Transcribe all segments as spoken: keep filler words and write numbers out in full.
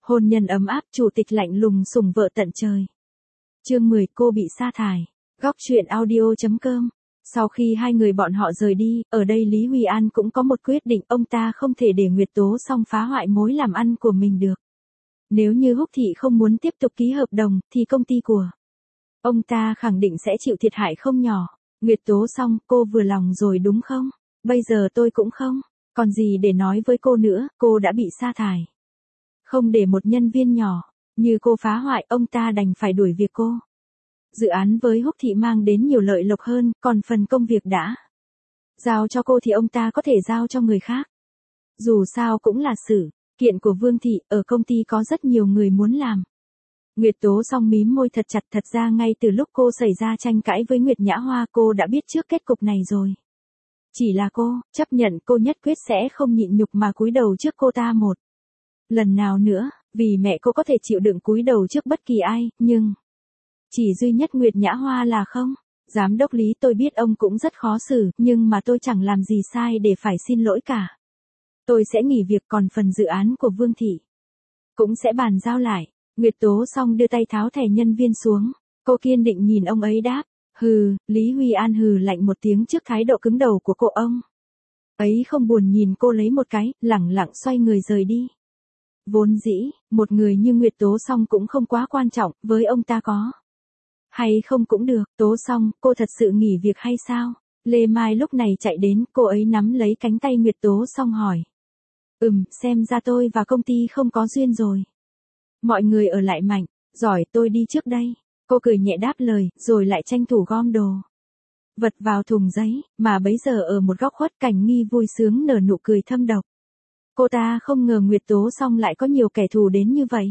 Hôn nhân ấm áp, chủ tịch lạnh lùng sủng vợ tận trời. Chương mười, cô bị sa thải. Góc truyện audio chấm com. Sau khi hai người bọn họ rời đi, ở đây Lý Huy An cũng có một quyết định, ông ta không thể để Nguyệt Tố Song phá hoại mối làm ăn của mình được. Nếu như Húc Thị không muốn tiếp tục ký hợp đồng, thì công ty của ông ta khẳng định sẽ chịu thiệt hại không nhỏ. Nguyệt Tố Song, cô vừa lòng rồi đúng không? Bây giờ tôi cũng không, còn gì để nói với cô nữa, cô đã bị sa thải. Không để một nhân viên nhỏ như cô phá hoại, ông ta đành phải đuổi việc cô. Dự án với Húc Thị mang đến nhiều lợi lộc hơn, còn phần công việc đã giao cho cô thì ông ta có thể giao cho người khác. Dù sao cũng là sự kiện của Vương Thị, ở công ty có rất nhiều người muốn làm. Nguyệt Tố Song mím môi thật chặt, thật ra ngay từ lúc cô xảy ra tranh cãi với Nguyệt Nhã Hoa, cô đã biết trước kết cục này rồi. Chỉ là cô chấp nhận, cô nhất quyết sẽ không nhịn nhục mà cúi đầu trước cô ta một lần nào nữa, vì mẹ cô có thể chịu đựng cúi đầu trước bất kỳ ai, nhưng chỉ duy nhất Nguyệt Nhã Hoa là không. Giám đốc Lý, tôi biết ông cũng rất khó xử, nhưng mà tôi chẳng làm gì sai để phải xin lỗi cả. Tôi sẽ nghỉ việc, còn phần dự án của Vương Thị cũng sẽ bàn giao lại. Nguyệt Tố Song đưa tay tháo thẻ nhân viên xuống. Cô kiên định nhìn ông ấy đáp. Hừ, Lý Huy An hừ lạnh một tiếng trước thái độ cứng đầu của cô. Ông ấy không buồn nhìn cô lấy một cái, lẳng lặng xoay người rời đi. Vốn dĩ, một người như Nguyệt Tố Song cũng không quá quan trọng, với ông ta có hay không cũng được. Tố Song, cô thật sự nghỉ việc hay sao? Lê Mai lúc này chạy đến, cô ấy nắm lấy cánh tay Nguyệt Tố Song hỏi. Ừm, xem ra tôi và công ty không có duyên rồi. Mọi người ở lại mạnh, giỏi, tôi đi trước đây. Cô cười nhẹ đáp lời, rồi lại tranh thủ gom đồ vật vào thùng giấy, mà bấy giờ ở một góc khuất Cảnh Nghi vui sướng nở nụ cười thâm độc. Cô ta không ngờ Nguyệt Tố Song lại có nhiều kẻ thù đến như vậy.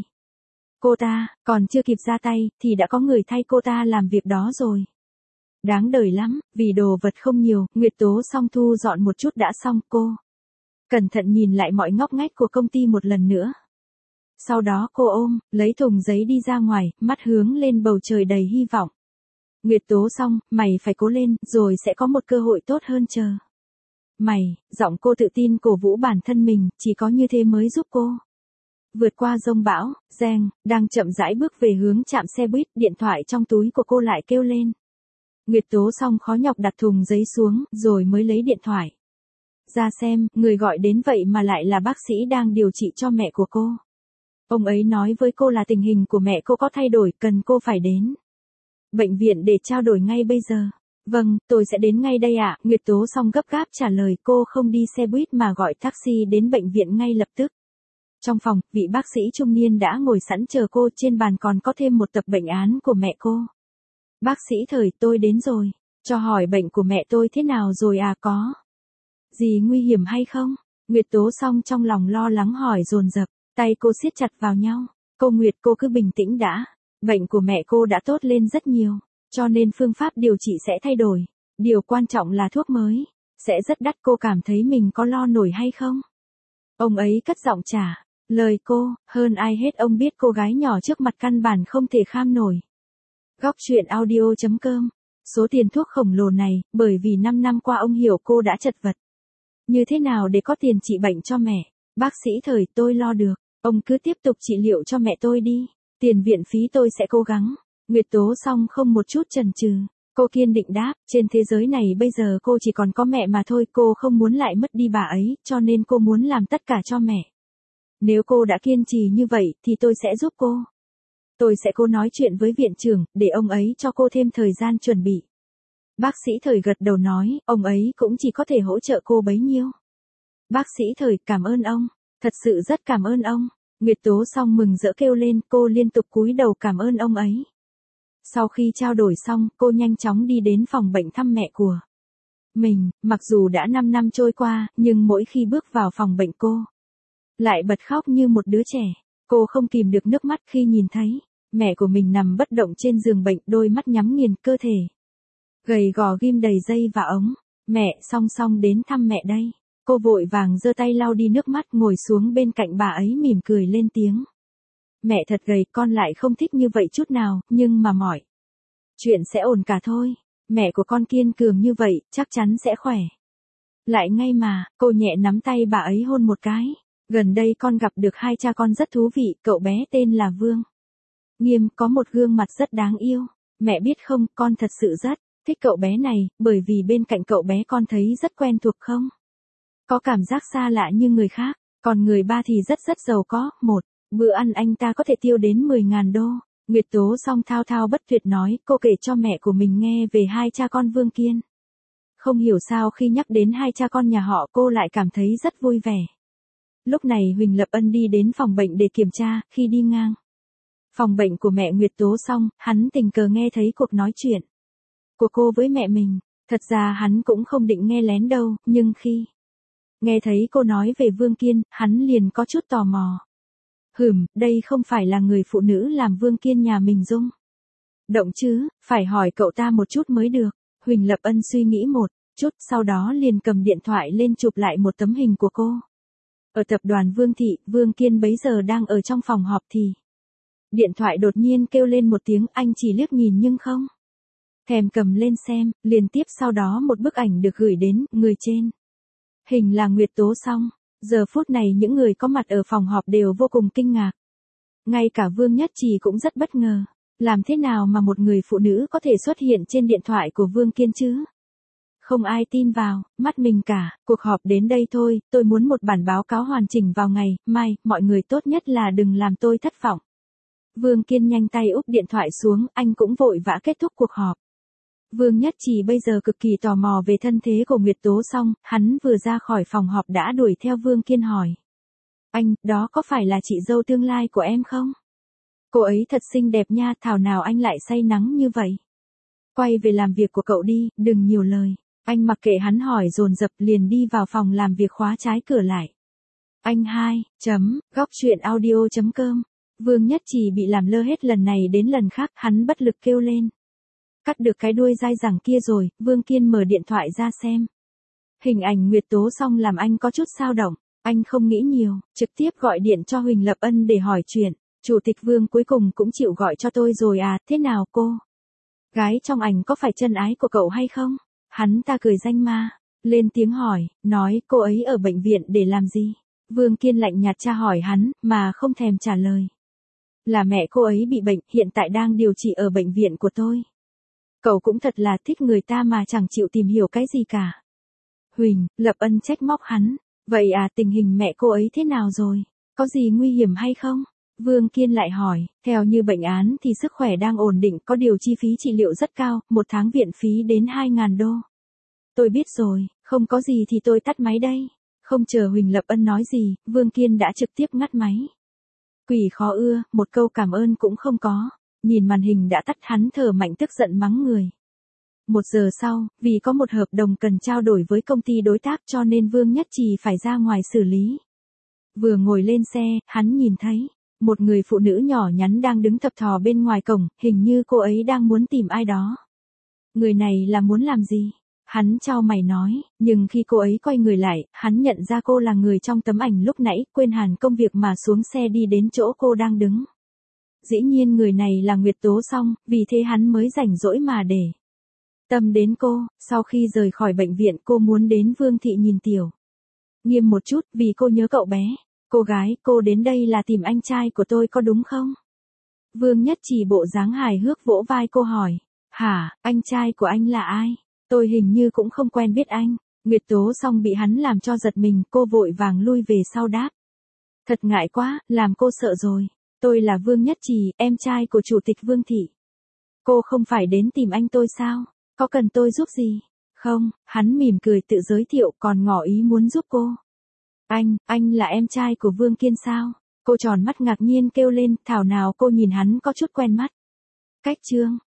Cô ta còn chưa kịp ra tay, thì đã có người thay cô ta làm việc đó rồi. Đáng đời lắm, vì đồ vật không nhiều, Nguyệt Tố Song thu dọn một chút đã xong. Cô cẩn thận nhìn lại mọi ngóc ngách của công ty một lần nữa. Sau đó cô ôm lấy thùng giấy đi ra ngoài, mắt hướng lên bầu trời đầy hy vọng. Nguyệt Tố Song, mày phải cố lên, rồi sẽ có một cơ hội tốt hơn chờ mày. Giọng cô tự tin cổ vũ bản thân mình, chỉ có như thế mới giúp cô vượt qua dông bão. Giang đang chậm rãi bước về hướng trạm xe buýt, điện thoại trong túi của cô lại kêu lên. Nguyệt Tố Song khó nhọc đặt thùng giấy xuống, rồi mới lấy điện thoại ra xem, người gọi đến vậy mà lại là bác sĩ đang điều trị cho mẹ của cô. Ông ấy nói với cô là tình hình của mẹ cô có thay đổi, cần cô phải đến bệnh viện để trao đổi ngay bây giờ. Vâng, tôi sẽ đến ngay đây ạ. Nguyệt Tố Song gấp gáp trả lời, cô không đi xe buýt mà gọi taxi đến bệnh viện ngay lập tức. Trong phòng, vị bác sĩ trung niên đã ngồi sẵn chờ cô, trên bàn còn có thêm một tập bệnh án của mẹ cô. Bác sĩ Thời, tôi đến rồi. Cho hỏi bệnh của mẹ tôi thế nào rồi à, có gì nguy hiểm hay không? Nguyệt Tố Song trong lòng lo lắng hỏi dồn dập, tay cô siết chặt vào nhau. Cô Nguyệt, cô cứ bình tĩnh đã. Bệnh của mẹ cô đã tốt lên rất nhiều, cho nên phương pháp điều trị sẽ thay đổi. Điều quan trọng là thuốc mới sẽ rất đắt, cô cảm thấy mình có lo nổi hay không? Ông ấy cất giọng trả lời cô, hơn ai hết ông biết cô gái nhỏ trước mặt căn bản không thể kham nổi. Góc truyện audio chấm com. Số tiền thuốc khổng lồ này, bởi vì năm năm qua ông hiểu cô đã chật vật như thế nào để có tiền trị bệnh cho mẹ. Bác sĩ Thời, tôi lo được, ông cứ tiếp tục trị liệu cho mẹ tôi đi. Tiền viện phí tôi sẽ cố gắng. Nguyệt Tố Song không một chút chần chừ, cô kiên định đáp, trên thế giới này bây giờ cô chỉ còn có mẹ mà thôi, cô không muốn lại mất đi bà ấy, cho nên cô muốn làm tất cả cho mẹ. Nếu cô đã kiên trì như vậy, thì tôi sẽ giúp cô. Tôi sẽ cố nói chuyện với viện trưởng, để ông ấy cho cô thêm thời gian chuẩn bị. Bác sĩ Thời gật đầu nói, ông ấy cũng chỉ có thể hỗ trợ cô bấy nhiêu. Bác sĩ Thời, cảm ơn ông, thật sự rất cảm ơn ông. Nguyệt Tố Song mừng rỡ kêu lên, cô liên tục cúi đầu cảm ơn ông ấy. Sau khi trao đổi xong, cô nhanh chóng đi đến phòng bệnh thăm mẹ của mình. Mặc dù đã năm năm trôi qua, nhưng mỗi khi bước vào phòng bệnh cô lại bật khóc như một đứa trẻ. Cô không kìm được nước mắt khi nhìn thấy mẹ của mình nằm bất động trên giường bệnh, đôi mắt nhắm nghiền, cơ thể gầy gò ghim đầy dây và ống. Mẹ, Song Song đến thăm mẹ đây. Cô vội vàng giơ tay lau đi nước mắt, ngồi xuống bên cạnh bà ấy mỉm cười lên tiếng. Mẹ thật gầy, con lại không thích như vậy chút nào, nhưng mà mọi chuyện sẽ ổn cả thôi. Mẹ của con kiên cường như vậy, chắc chắn sẽ khỏe lại ngay mà. Cô nhẹ nắm tay bà ấy hôn một cái. Gần đây con gặp được hai cha con rất thú vị, cậu bé tên là Vương Nghiêm, có một gương mặt rất đáng yêu. Mẹ biết không, con thật sự rất thích cậu bé này, bởi vì bên cạnh cậu bé con thấy rất quen thuộc không? Có cảm giác xa lạ như người khác, còn người ba thì rất rất giàu có. Một bữa ăn anh ta có thể tiêu đến mười ngàn đô. Nguyệt Tố song thao thao bất tuyệt nói, cô kể cho mẹ của mình nghe về hai cha con Vương Kiên. Không hiểu sao khi nhắc đến hai cha con nhà họ cô lại cảm thấy rất vui vẻ. Lúc này Huỳnh Lập Ân đi đến phòng bệnh để kiểm tra, khi đi ngang phòng bệnh của mẹ Nguyệt Tố xong, hắn tình cờ nghe thấy cuộc nói chuyện của cô với mẹ mình. Thật ra hắn cũng không định nghe lén đâu, nhưng khi nghe thấy cô nói về Vương Kiên, hắn liền có chút tò mò. Hừm, đây không phải là người phụ nữ làm Vương Kiên nhà mình rung động chứ, phải hỏi cậu ta một chút mới được. Huỳnh Lập Ân suy nghĩ một chút, sau đó liền cầm điện thoại lên chụp lại một tấm hình của cô. Ở tập đoàn Vương Thị, Vương Kiên bấy giờ đang ở trong phòng họp thì điện thoại đột nhiên kêu lên một tiếng, anh chỉ liếc nhìn nhưng không thèm cầm lên xem, liên tiếp sau đó một bức ảnh được gửi đến, người trên hình là Nguyệt Tố Song. Giờ phút này những người có mặt ở phòng họp đều vô cùng kinh ngạc. Ngay cả Vương Nhất Trì cũng rất bất ngờ. Làm thế nào mà một người phụ nữ có thể xuất hiện trên điện thoại của Vương Kiên chứ? Không ai tin vào, mắt mình cả. Cuộc họp đến đây thôi, tôi muốn một bản báo cáo hoàn chỉnh vào ngày mai, mọi người tốt nhất là đừng làm tôi thất vọng. Vương Kiên nhanh tay úp điện thoại xuống, anh cũng vội vã kết thúc cuộc họp. Vương Nhất Trì bây giờ cực kỳ tò mò về thân thế của Nguyệt Tố Song, hắn vừa ra khỏi phòng họp đã đuổi theo Vương Kiên hỏi. Anh, đó có phải là chị dâu tương lai của em không? Cô ấy thật xinh đẹp nha, thảo nào anh lại say nắng như vậy? Quay về làm việc của cậu đi, đừng nhiều lời. Anh mặc kệ hắn hỏi dồn dập liền đi vào phòng làm việc khóa trái cửa lại. Anh hai, chấm, góc truyện audio chấm com. Vương Nhất Trì bị làm lơ hết lần này đến lần khác, hắn bất lực kêu lên. Cắt được cái đuôi dai dẳng kia rồi, Vương Kiên mở điện thoại ra xem. Hình ảnh Nguyệt Tố Song làm anh có chút xao động, anh không nghĩ nhiều, trực tiếp gọi điện cho Huỳnh Lập Ân để hỏi chuyện. Chủ tịch Vương cuối cùng cũng chịu gọi cho tôi rồi à, thế nào cô? Gái trong ảnh có phải chân ái của cậu hay không? Hắn ta cười danh ma, lên tiếng hỏi, nói cô ấy ở bệnh viện để làm gì? Vương Kiên lạnh nhạt tra hỏi hắn, mà không thèm trả lời. Là mẹ cô ấy bị bệnh, hiện tại đang điều trị ở bệnh viện của tôi. Cậu cũng thật là thích người ta mà chẳng chịu tìm hiểu cái gì cả. Huỳnh Lập Ân trách móc hắn, vậy à, tình hình mẹ cô ấy thế nào rồi? Có gì nguy hiểm hay không? Vương Kiên lại hỏi, theo như bệnh án thì sức khỏe đang ổn định, có điều chi phí trị liệu rất cao, một tháng viện phí đến hai ngàn đô. Tôi biết rồi, không có gì thì tôi tắt máy đây. Không chờ Huỳnh Lập Ân nói gì, Vương Kiên đã trực tiếp ngắt máy. Quỷ khó ưa, một câu cảm ơn cũng không có. Nhìn màn hình đã tắt hắn thở mạnh tức giận mắng người. Một giờ sau, vì có một hợp đồng cần trao đổi với công ty đối tác cho nên Vương Nhất Trì phải ra ngoài xử lý. Vừa ngồi lên xe, hắn nhìn thấy một người phụ nữ nhỏ nhắn đang đứng thập thò bên ngoài cổng, hình như cô ấy đang muốn tìm ai đó. Người này là muốn làm gì? Hắn chau mày nói, nhưng khi cô ấy quay người lại, hắn nhận ra cô là người trong tấm ảnh lúc nãy, quên hẳn công việc mà xuống xe đi đến chỗ cô đang đứng. Dĩ nhiên người này là Nguyệt Tố Song, vì thế hắn mới rảnh rỗi mà để tâm đến cô. Sau khi rời khỏi bệnh viện cô muốn đến Vương Thị nhìn Tiểu Nghiêm một chút vì cô nhớ cậu bé. Cô gái, cô đến đây là tìm anh trai của tôi có đúng không? Vương Nhất Trì bộ dáng hài hước vỗ vai cô hỏi. Hả, anh trai của anh là ai? Tôi hình như cũng không quen biết anh. Nguyệt Tố Song bị hắn làm cho giật mình, cô vội vàng lui về sau đáp. Thật ngại quá, làm cô sợ rồi. Tôi là Vương Nhất Trì, em trai của Chủ tịch Vương Thị. Cô không phải đến tìm anh tôi sao? Có cần tôi giúp gì? Không, hắn mỉm cười tự giới thiệu còn ngỏ ý muốn giúp cô. Anh, anh là em trai của Vương Kiên sao? Cô tròn mắt ngạc nhiên kêu lên, thảo nào cô nhìn hắn có chút quen mắt. Cách chương.